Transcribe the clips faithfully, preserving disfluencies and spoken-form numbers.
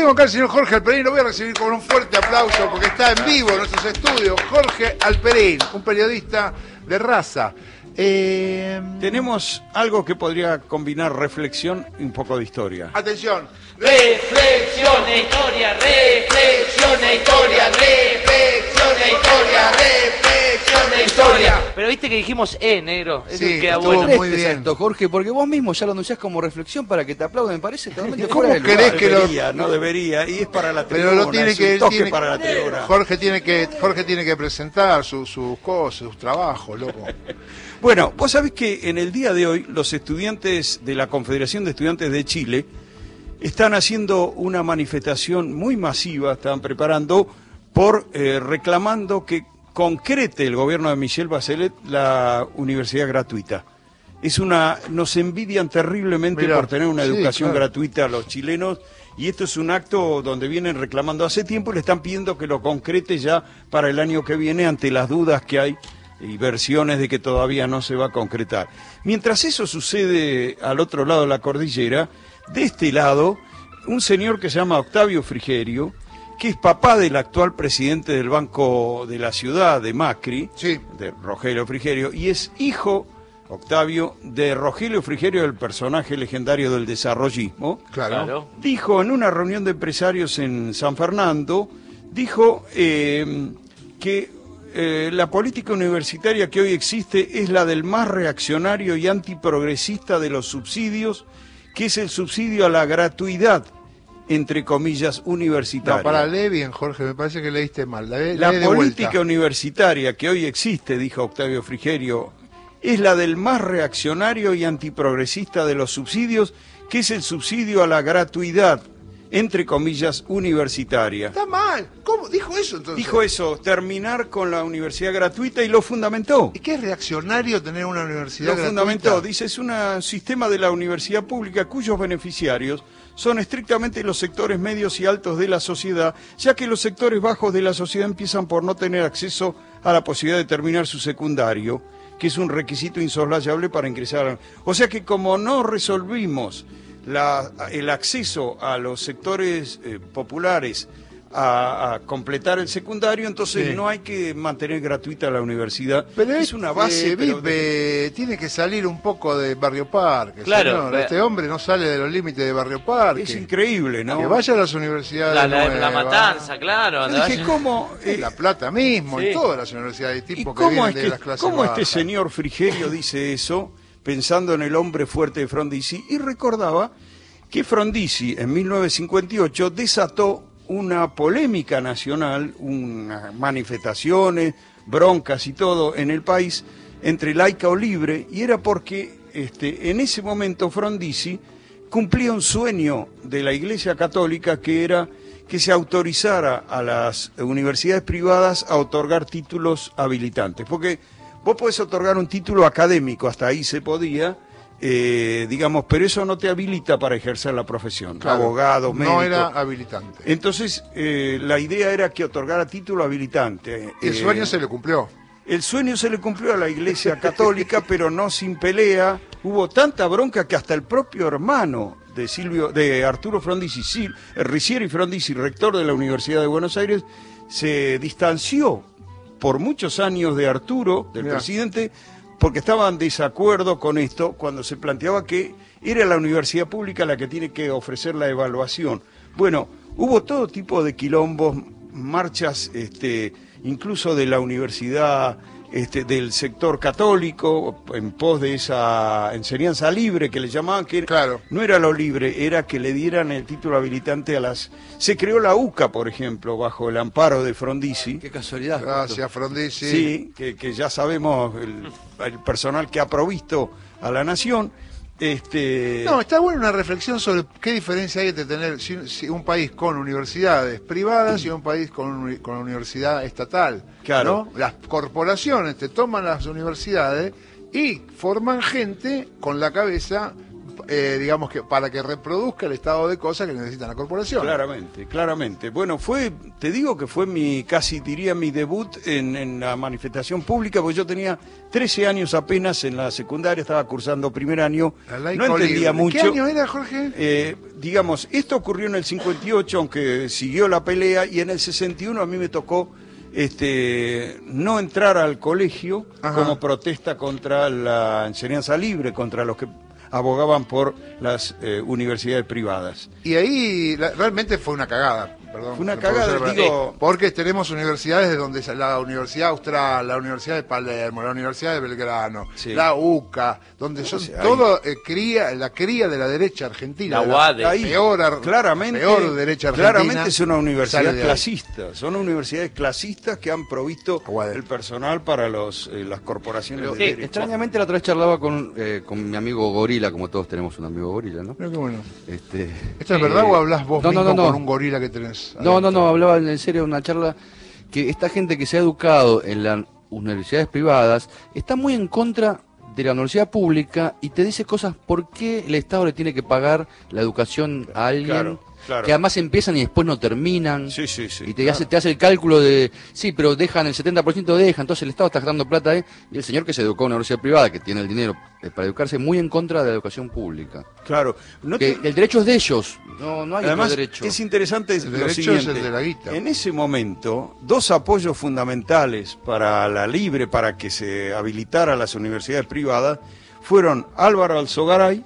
Tenemos acá al señor Jorge Alperín, lo voy a recibir con un fuerte aplauso porque está en vivo en nuestros estudios. Jorge Alperín, un periodista de raza. Eh... Tenemos algo que podría combinar reflexión y un poco de historia. Atención. Reflexión e historia, reflexión e historia, reflexión e historia, reflexión e historia. Pero viste que dijimos E, negro. Eso Sí, queda estuvo bueno. muy bien. Exacto, Jorge, porque vos mismo ya lo anunciás como reflexión para que te aplauden, me parece totalmente ¿Cómo fuera de lugar. querés No que lo- debería, no debería, y es para la tribuna, Pero lo tiene es que un toque tiene- para la tribuna. Jorge tiene que Jorge tiene que presentar sus sus cosas, sus trabajos, loco. Bueno, vos sabés que en el día de hoy los estudiantes de la Confederación de Estudiantes de Chile están haciendo una manifestación muy masiva, están preparando por eh, reclamando que concrete el gobierno de Michelle Bachelet la universidad gratuita. Es una, nos envidian terriblemente Mirá, por tener una sí, educación claro. gratuita a los chilenos, y esto es un acto donde vienen reclamando hace tiempo y le están pidiendo que lo concrete ya para el año que viene ante las dudas que hay y versiones de que todavía no se va a concretar. Mientras eso sucede al otro lado de la cordillera, de este lado, un señor que se llama Octavio Frigerio, que es papá del actual presidente del Banco de la Ciudad, de Macri, Sí. de Rogelio Frigerio, y es hijo, Octavio, de Rogelio Frigerio, el personaje legendario del desarrollismo. Claro. Claro. Dijo en una reunión de empresarios en San Fernando, dijo eh, que eh, la política universitaria que hoy existe es la del más reaccionario y antiprogresista de los subsidios, que es el subsidio a la gratuidad, entre comillas, universitaria. No, para leer bien, Jorge, me parece que leíste mal. Lee- La lee de política vuelta. universitaria que hoy existe, dijo Octavio Frigerio, es la del más reaccionario y antiprogresista de los subsidios, que es el subsidio a la gratuidad, entre comillas, universitaria. Está mal. ¿Cómo dijo eso entonces? Dijo eso, terminar con la universidad gratuita, y lo fundamentó. ¿Y qué es reaccionario tener una universidad Lo gratuita? fundamentó, dice, es un sistema de la universidad pública cuyos beneficiarios son estrictamente los sectores medios y altos de la sociedad, ya que los sectores bajos de la sociedad empiezan por no tener acceso a la posibilidad de terminar su secundario, que es un requisito insoslayable para ingresar. O sea que como no resolvimos la, el acceso a los sectores eh, populares a, a completar el secundario, entonces Sí. no hay que mantener gratuita la universidad. Pero es una base, eh, pero Vive, tiene que salir un poco de Barrio Parque. Claro, señor. eh. Este hombre no sale de los límites de Barrio Parque. es increíble, ¿no? Que vaya a las universidades La, la, nuevas. la matanza, claro. Yo dije, ¿cómo, eh, En La Plata mismo, Sí. en todas las universidades, ¿y tipo que cómo vienen es de que las clases cómo este bajas. señor Frigerio dice eso, pensando en el hombre fuerte de Frondizi? Y recordaba que Frondizi en mil novecientos cincuenta y ocho desató una polémica nacional, unas manifestaciones, broncas y todo en el país, entre laica o libre, y era porque este, en ese momento Frondizi cumplía un sueño de la Iglesia Católica, que era que se autorizara a las universidades privadas a otorgar títulos habilitantes. Porque vos podés otorgar un título académico, hasta ahí se podía, eh, digamos, pero eso no te habilita para ejercer la profesión. Claro, Abogado, médico. no era habilitante. Entonces, eh, la idea era que otorgara título habilitante. El Eh, sueño se le cumplió. El sueño se le cumplió a la Iglesia Católica, pero no sin pelea. Hubo tanta bronca que hasta el propio hermano de Silvio, de Arturo Frondizi, Sil, Ricieri Frondizi, rector de la Universidad de Buenos Aires, se distanció por muchos años de Arturo, del Mirá. presidente, porque estaban en desacuerdo con esto cuando se planteaba que era la universidad pública la que tiene que ofrecer la evaluación. Bueno, hubo todo tipo de quilombos, marchas, este, incluso de la universidad, este, del sector católico, en pos de esa enseñanza libre que le llamaban, que Claro. no era lo libre, era que le dieran el título habilitante a las... Se creó la UCA, por ejemplo, bajo el amparo de Frondizi. Qué casualidad. Gracias, Frondizi. Sí, que, que ya sabemos el, el personal que ha provisto a la nación. Este, No, está buena una reflexión sobre qué diferencia hay entre tener si- si un país con universidades privadas y un país con, uni- con universidad estatal. Claro. ¿no? Las corporaciones te toman las universidades y forman gente con la cabeza eh, digamos que para que reproduzca el estado de cosas que necesita la corporación. Claramente, claramente. Bueno, fue, te digo que fue mi, casi diría mi debut en, en la manifestación pública, porque yo tenía trece años apenas en la secundaria, estaba cursando primer año, no entendía mucho. ¿Qué año era, Jorge? Eh, digamos, esto ocurrió en el cincuenta y ocho, aunque siguió la pelea, y en el sesenta y uno a mí me tocó este, no entrar al colegio. Ajá. Como protesta contra la enseñanza libre, contra los que abogaban por las eh, universidades privadas. Y ahí la, realmente fue una cagada. Perdón, fue una cagada, digo... Porque tenemos universidades de donde la Universidad Austral, la Universidad de Palermo, la Universidad de Belgrano, sí. la U C A, donde son o sea, todo eh, cría, la cría de la derecha argentina. La U A D. Ahí, peor, claramente, peor derecha argentina. Claramente es una universidad clasista. Son universidades clasistas que han provisto el personal para los eh, las corporaciones Pero, de sí, derecha. Extrañamente la otra vez charlaba con, eh, con mi amigo Gorila, como todos tenemos un amigo Gorila, ¿no? Pero qué bueno. Este, ¿Esto es verdad eh, o hablas vos no, mismo no, no, con no. un gorila que tenés? No, no, no, hablaba en serio una charla que esta gente que se ha educado en las universidades privadas está muy en contra de la universidad pública y te dice cosas por qué el Estado le tiene que pagar la educación a alguien. Claro. Claro. Que además empiezan y después no terminan. Sí, sí, sí. Y te, claro. hace, te hace el cálculo de, sí, pero dejan el setenta por ciento dejan, entonces el Estado está gastando plata ahí. Y el señor que se educó en una universidad privada, que tiene el dinero para educarse, muy en contra de la educación pública. Claro. No que te... El derecho es de ellos, no, no hay Además, otro derecho. Es interesante el lo derecho siguiente. es el de la guita. En ese momento, dos apoyos fundamentales para la libre, para que se habilitara las universidades privadas, fueron Álvaro Alzogaray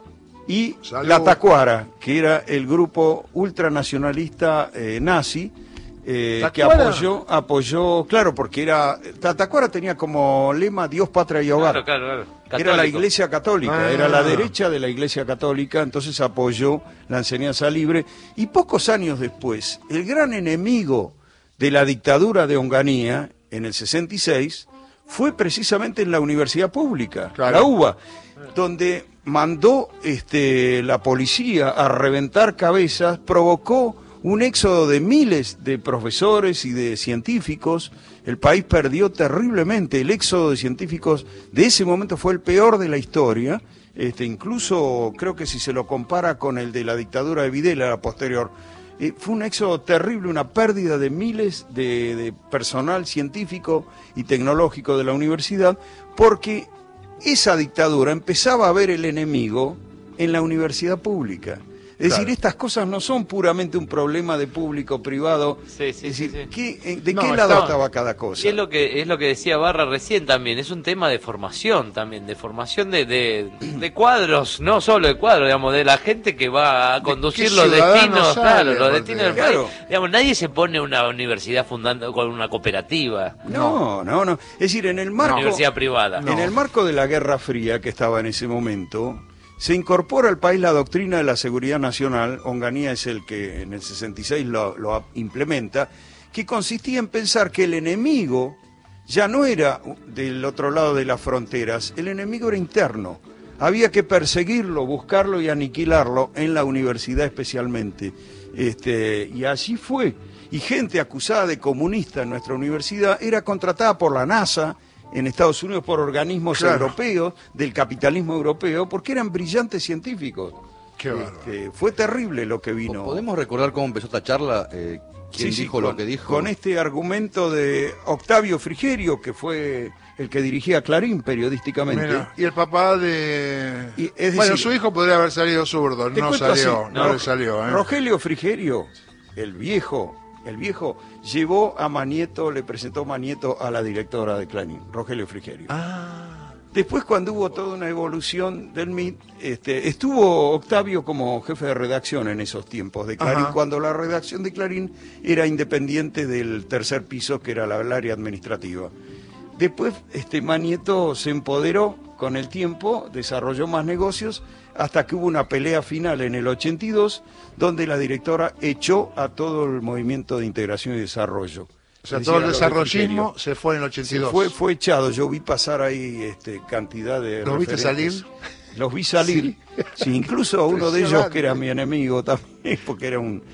y Salud. la Tacuara, que era el grupo ultranacionalista eh, nazi, eh, que apoyó, apoyó, claro, porque era, la Tacuara tenía como lema Dios, patria y hogar. Claro, claro, claro. Era la Iglesia Católica, ah. era la derecha de la Iglesia Católica, entonces apoyó la enseñanza libre. Y pocos años después, el gran enemigo de la dictadura de Onganía, en el sesenta y seis, fue precisamente en la universidad pública, claro. la U B A, donde mandó este, la policía a reventar cabezas, provocó un éxodo de miles de profesores y de científicos. El país perdió terriblemente. El éxodo de científicos de ese momento fue el peor de la historia. Este, incluso creo que si se lo compara con el de la dictadura de Videla, la posterior, eh, fue un éxodo terrible, una pérdida de miles de, de personal científico y tecnológico de la universidad, porque esa dictadura empezaba a ver el enemigo en la universidad pública. Es claro. decir, estas cosas no son puramente un problema de público-privado. Sí, sí, es decir, sí, sí. ¿qué, ¿de no, qué lado está... estaba cada cosa? Y es lo que es lo que decía Barra recién también, es un tema de formación también, de formación de, de, de cuadros, no solo de cuadros, digamos, de la gente que va a conducir los destinos, claro, los destinos del claro. país. Digamos, nadie se pone una universidad fundando con una cooperativa. No, no, no. Es decir, en el marco... Una universidad privada. No. En el marco de la Guerra Fría que estaba en ese momento... Se incorpora al país la doctrina de la seguridad nacional, Onganía es el que en el sesenta y seis lo, lo implementa, que consistía en pensar que el enemigo ya no era del otro lado de las fronteras, el enemigo era interno. Había que perseguirlo, buscarlo y aniquilarlo en la universidad especialmente. Este, y así fue. Y gente acusada de comunista en nuestra universidad era contratada por la NASA, en Estados Unidos por organismos claro. europeos, del capitalismo europeo, porque eran brillantes científicos. Qué este, fue terrible lo que vino. ¿Podemos recordar cómo empezó esta charla? Eh, ¿Quién sí, dijo sí, lo con, que dijo? Con este argumento de Octavio Frigerio, que fue el que dirigía Clarín periodísticamente. Mira, y el papá de... Y, es decir, bueno, su hijo podría haber salido zurdo, no salió, así, no, no le salió. ¿eh? Rogelio Frigerio, el viejo... El viejo llevó a Manieto, le presentó Manieto a la directora de Clarín, Rogelio Frigerio. Ah. Después, cuando hubo toda una evolución del M I T, este, estuvo Octavio como jefe de redacción en esos tiempos de Clarín, Ajá. cuando la redacción de Clarín era independiente del tercer piso, que era la, el área administrativa. Después, este, Manieto se empoderó con el tiempo, desarrolló más negocios, hasta que hubo una pelea final en el ochenta y dos, donde la directora echó a todo el movimiento de integración y desarrollo. O sea, todo el desarrollismo se fue en el ochenta y dos. Se fue, fue echado, yo vi pasar ahí este, cantidad de ¿Los viste salir? Los vi salir, sí, sí incluso a uno de ellos que era mi enemigo también, porque era un,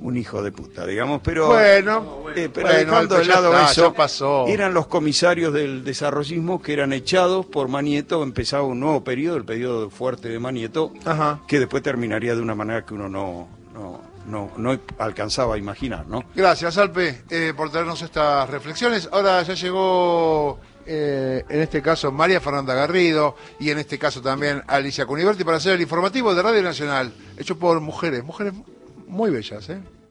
un hijo de puta, digamos, pero, bueno, eh, pero bueno, dejando de ya lado está, eso, ya pasó. eran los comisarios del desarrollismo que eran echados por Manieto, empezaba un nuevo periodo, el periodo fuerte de Manieto, Ajá. que después terminaría de una manera que uno no, no, no, no alcanzaba a imaginar, ¿no? Gracias, Alpe, eh, por traernos estas reflexiones. Ahora ya llegó, eh, en este caso, María Fernanda Garrido, y en este caso también Alicia Cuniverti, para hacer el informativo de Radio Nacional, hecho por mujeres, mujeres muy bellas, ¿eh?